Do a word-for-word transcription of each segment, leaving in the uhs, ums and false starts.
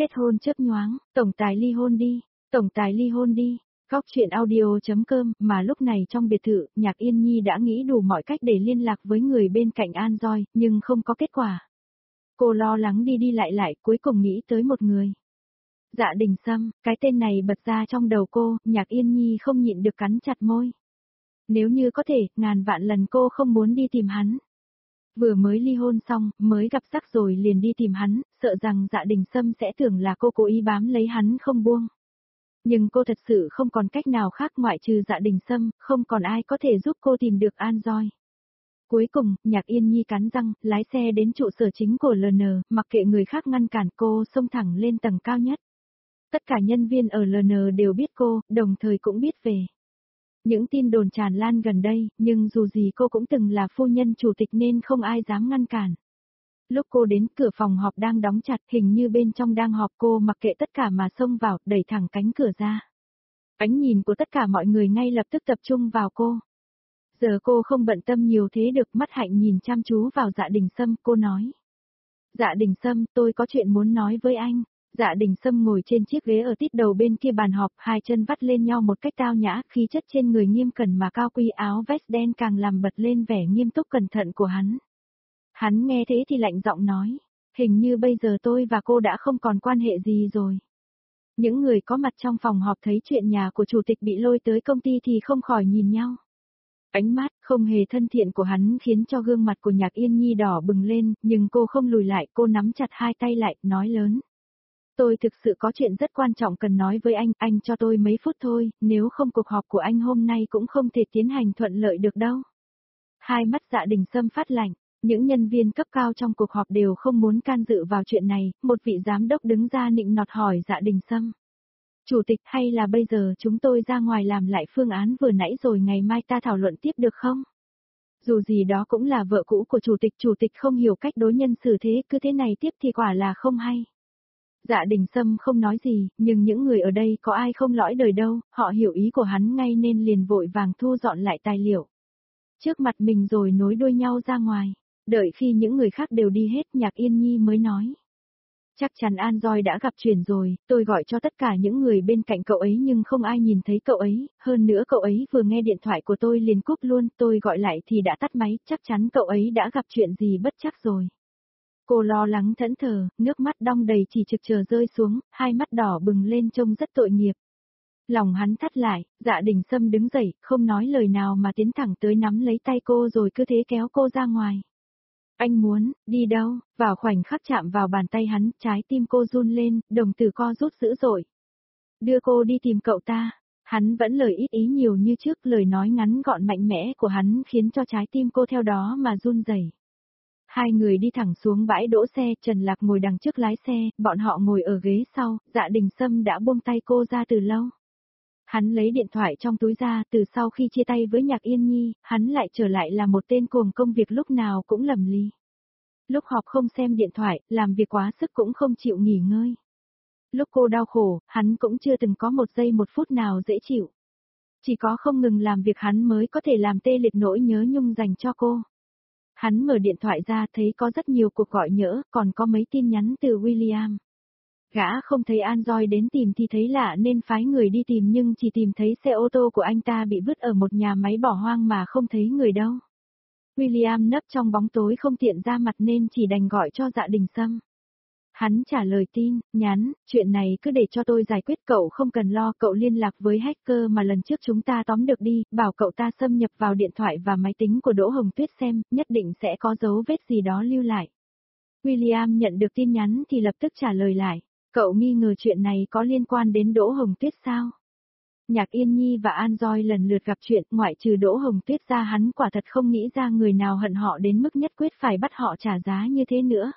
Kết hôn chớp nhoáng, tổng tài ly hôn đi, tổng tài ly hôn đi. Góc chuyện audio.com, mà lúc này trong biệt thự, Nhạc Yên Nhi đã nghĩ đủ mọi cách để liên lạc với người bên cạnh An Doi, nhưng không có kết quả. Cô lo lắng đi đi lại lại, cuối cùng nghĩ tới một người. Dạ Đình Sâm, cái tên này bật ra trong đầu cô, Nhạc Yên Nhi không nhịn được cắn chặt môi. Nếu như có thể, ngàn vạn lần cô không muốn đi tìm hắn. Vừa mới ly hôn xong, mới gặp rắc rồi liền đi tìm hắn, sợ rằng Dạ Đình Sâm sẽ tưởng là cô cố ý bám lấy hắn không buông. Nhưng cô thật sự không còn cách nào khác ngoại trừ Dạ Đình Sâm, không còn ai có thể giúp cô tìm được An Doi. Cuối cùng, Nhạc Yên Nhi cắn răng, lái xe đến trụ sở chính của lờ en, mặc kệ người khác ngăn cản cô xông thẳng lên tầng cao nhất. Tất cả nhân viên ở lờ en đều biết cô, đồng thời cũng biết về những tin đồn tràn lan gần đây, nhưng dù gì cô cũng từng là phu nhân chủ tịch nên không ai dám ngăn cản. Lúc cô đến cửa phòng họp đang đóng chặt, hình như bên trong đang họp, cô mặc kệ tất cả mà xông vào, đẩy thẳng cánh cửa ra. Ánh nhìn của tất cả mọi người ngay lập tức tập trung vào cô. Giờ cô không bận tâm nhiều thế được, mắt hạnh nhìn chăm chú vào Dạ Đình Sâm, cô nói. Dạ Đình Sâm, tôi có chuyện muốn nói với anh. Dạ Đình Sâm ngồi trên chiếc ghế ở tít đầu bên kia bàn họp, hai chân vắt lên nhau một cách tao nhã, khí chất trên người nghiêm cẩn mà cao quý, áo vest đen càng làm bật lên vẻ nghiêm túc cẩn thận của hắn. Hắn nghe thế thì lạnh giọng nói, hình như bây giờ tôi và cô đã không còn quan hệ gì rồi. Những người có mặt trong phòng họp thấy chuyện nhà của chủ tịch bị lôi tới công ty thì không khỏi nhìn nhau. Ánh mắt không hề thân thiện của hắn khiến cho gương mặt của Nhạc Yên Nhi đỏ bừng lên, nhưng cô không lùi lại, cô nắm chặt hai tay lại, nói lớn. Tôi thực sự có chuyện rất quan trọng cần nói với anh, anh cho tôi mấy phút thôi, nếu không cuộc họp của anh hôm nay cũng không thể tiến hành thuận lợi được đâu. Hai mắt Dạ Đình Sâm phát lạnh, những nhân viên cấp cao trong cuộc họp đều không muốn can dự vào chuyện này, một vị giám đốc đứng ra nịnh nọt hỏi Dạ Đình Sâm. Chủ tịch, hay là bây giờ chúng tôi ra ngoài làm lại phương án vừa nãy rồi ngày mai ta thảo luận tiếp được không? Dù gì đó cũng là vợ cũ của chủ tịch, chủ tịch không hiểu cách đối nhân xử thế, cứ thế này tiếp thì quả là không hay. Dạ Đình Sâm không nói gì, nhưng những người ở đây có ai không lõi đời đâu, họ hiểu ý của hắn ngay nên liền vội vàng thu dọn lại tài liệu. Trước mặt mình rồi nối đuôi nhau ra ngoài, đợi khi những người khác đều đi hết, Nhạc Yên Nhi mới nói. Chắc chắn An Doi đã gặp chuyển rồi, tôi gọi cho tất cả những người bên cạnh cậu ấy nhưng không ai nhìn thấy cậu ấy, hơn nữa cậu ấy vừa nghe điện thoại của tôi liền cúp luôn, tôi gọi lại thì đã tắt máy, chắc chắn cậu ấy đã gặp chuyện gì bất chắc rồi. Cô lo lắng thẫn thờ, nước mắt đong đầy chỉ trực chờ rơi xuống, hai mắt đỏ bừng lên trông rất tội nghiệp. Lòng hắn thắt lại, Dạ Đình Sâm đứng dậy, không nói lời nào mà tiến thẳng tới nắm lấy tay cô rồi cứ thế kéo cô ra ngoài. Anh muốn, đi đâu? Vào khoảnh khắc chạm vào bàn tay hắn, trái tim cô run lên, đồng tử co rút dữ dội. Đưa cô đi tìm cậu ta. Hắn vẫn lời ít ý nhiều như trước, lời nói ngắn gọn mạnh mẽ của hắn khiến cho trái tim cô theo đó mà run rẩy. Hai người đi thẳng xuống bãi đỗ xe, Trần Lạc ngồi đằng trước lái xe, bọn họ ngồi ở ghế sau, Dạ Đình Sâm đã buông tay cô ra từ lâu. Hắn lấy điện thoại trong túi ra, từ sau khi chia tay với Nhạc Yên Nhi, hắn lại trở lại là một tên cuồng công việc lúc nào cũng lầm ly. Lúc họp không xem điện thoại, làm việc quá sức cũng không chịu nghỉ ngơi. Lúc cô đau khổ, hắn cũng chưa từng có một giây một phút nào dễ chịu. Chỉ có không ngừng làm việc hắn mới có thể làm tê liệt nỗi nhớ nhung dành cho cô. Hắn mở điện thoại ra thấy có rất nhiều cuộc gọi nhỡ, còn có mấy tin nhắn từ William. Gã không thấy An Doi đến tìm thì thấy lạ nên phái người đi tìm nhưng chỉ tìm thấy xe ô tô của anh ta bị vứt ở một nhà máy bỏ hoang mà không thấy người đâu. William nấp trong bóng tối không tiện ra mặt nên chỉ đành gọi cho Dạ Đình Sâm. Hắn trả lời tin, nhắn, chuyện này cứ để cho tôi giải quyết, cậu không cần lo, cậu liên lạc với hacker mà lần trước chúng ta tóm được đi, bảo cậu ta xâm nhập vào điện thoại và máy tính của Đỗ Hồng Tuyết xem, nhất định sẽ có dấu vết gì đó lưu lại. William nhận được tin nhắn thì lập tức trả lời lại, cậu nghi ngờ chuyện này có liên quan đến Đỗ Hồng Tuyết sao? Nhạc Yên Nhi và An Doi lần lượt gặp chuyện, ngoại trừ Đỗ Hồng Tuyết ra hắn quả thật không nghĩ ra người nào hận họ đến mức nhất quyết phải bắt họ trả giá như thế nữa.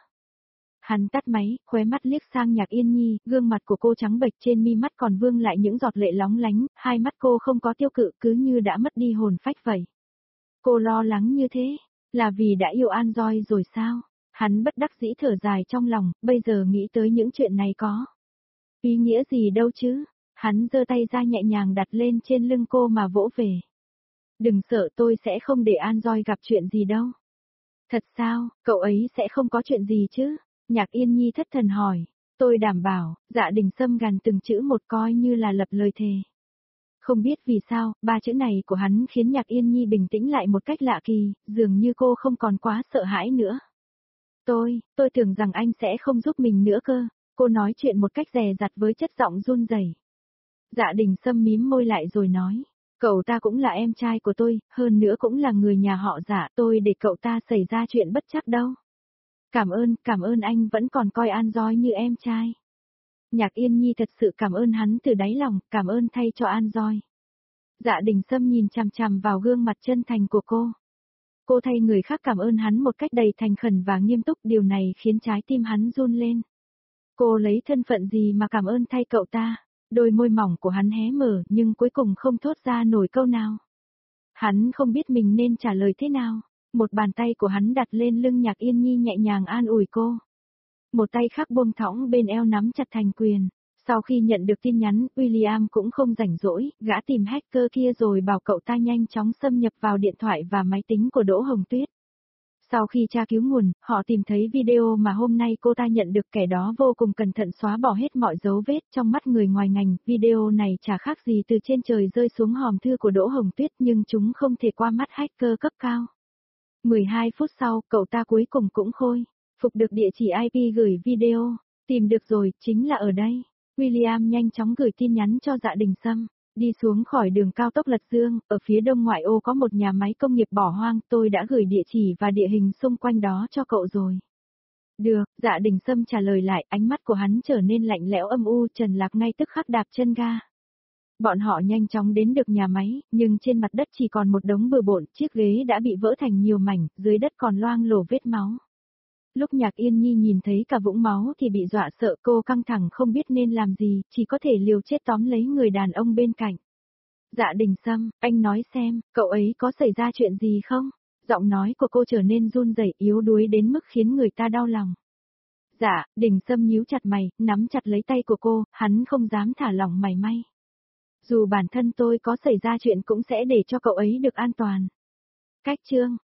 Hắn tắt máy, khóe mắt liếc sang Nhạc Yên Nhi, gương mặt của cô trắng bệch, trên mi mắt còn vương lại những giọt lệ lóng lánh, hai mắt cô không có tiêu cự, cứ như đã mất đi hồn phách vậy. Cô lo lắng như thế, là vì đã yêu An Doi rồi sao? Hắn bất đắc dĩ thở dài trong lòng, bây giờ nghĩ tới những chuyện này có ý nghĩa gì đâu chứ? Hắn giơ tay ra nhẹ nhàng đặt lên trên lưng cô mà vỗ về. Đừng sợ, tôi sẽ không để An Doi gặp chuyện gì đâu. Thật sao, cậu ấy sẽ không có chuyện gì chứ? Nhạc Yên Nhi thất thần hỏi. Tôi đảm bảo, Dạ Đình Sâm gằn từng chữ một coi như là lập lời thề. Không biết vì sao, ba chữ này của hắn khiến Nhạc Yên Nhi bình tĩnh lại một cách lạ kỳ, dường như cô không còn quá sợ hãi nữa. Tôi, tôi tưởng rằng anh sẽ không giúp mình nữa cơ, cô nói chuyện một cách dè dặt với chất giọng run rẩy. Dạ Đình Sâm mím môi lại rồi nói, cậu ta cũng là em trai của tôi, hơn nữa cũng là người nhà họ Dạ, tôi để cậu ta xảy ra chuyện bất trắc đâu. Cảm ơn, cảm ơn anh vẫn còn coi An Doi như em trai. Nhạc Yên Nhi thật sự cảm ơn hắn từ đáy lòng, cảm ơn thay cho An Doi. Dạ Đình Sâm nhìn chằm chằm vào gương mặt chân thành của cô. Cô thay người khác cảm ơn hắn một cách đầy thành khẩn và nghiêm túc, điều này khiến trái tim hắn run lên. Cô lấy thân phận gì mà cảm ơn thay cậu ta? Đôi môi mỏng của hắn hé mở nhưng cuối cùng không thốt ra nổi câu nào. Hắn không biết mình nên trả lời thế nào. Một bàn tay của hắn đặt lên lưng Nhạc Yên Nhi nhẹ nhàng an ủi cô. Một tay khác buông thõng bên eo nắm chặt thành quyền. Sau khi nhận được tin nhắn, William cũng không rảnh rỗi, gã tìm hacker kia rồi bảo cậu ta nhanh chóng xâm nhập vào điện thoại và máy tính của Đỗ Hồng Tuyết. Sau khi tra cứu nguồn, họ tìm thấy video mà hôm nay cô ta nhận được, kẻ đó vô cùng cẩn thận xóa bỏ hết mọi dấu vết trong mắt người ngoài ngành. Video này chả khác gì từ trên trời rơi xuống hòm thư của Đỗ Hồng Tuyết nhưng chúng không thể qua mắt hacker cấp cao. mười hai phút sau, cậu ta cuối cùng cũng khôi phục được địa chỉ i pê gửi video. Tìm được rồi, chính là ở đây. William nhanh chóng gửi tin nhắn cho Dạ Đình Sâm. Đi xuống khỏi đường cao tốc Lật Dương, ở phía đông ngoại ô có một nhà máy công nghiệp bỏ hoang, tôi đã gửi địa chỉ và địa hình xung quanh đó cho cậu rồi. Được, Dạ Đình Sâm trả lời lại, ánh mắt của hắn trở nên lạnh lẽo âm u. Trần Lạc ngay tức khắc đạp chân ga. Bọn họ nhanh chóng đến được nhà máy, nhưng trên mặt đất chỉ còn một đống bừa bộn, chiếc ghế đã bị vỡ thành nhiều mảnh, dưới đất còn loang lổ vết máu. Lúc Nhạc Yên Nhi nhìn thấy cả vũng máu thì bị dọa sợ, cô căng thẳng không biết nên làm gì, chỉ có thể liều chết tóm lấy người đàn ông bên cạnh. Dạ Đình Sâm, anh nói xem, cậu ấy có xảy ra chuyện gì không? Giọng nói của cô trở nên run rẩy, yếu đuối đến mức khiến người ta đau lòng. Dạ, Đình Sâm nhíu chặt mày, nắm chặt lấy tay của cô, hắn không dám thả lỏng mảy may. Dù bản thân tôi có xảy ra chuyện cũng sẽ để cho cậu ấy được an toàn. Cách chương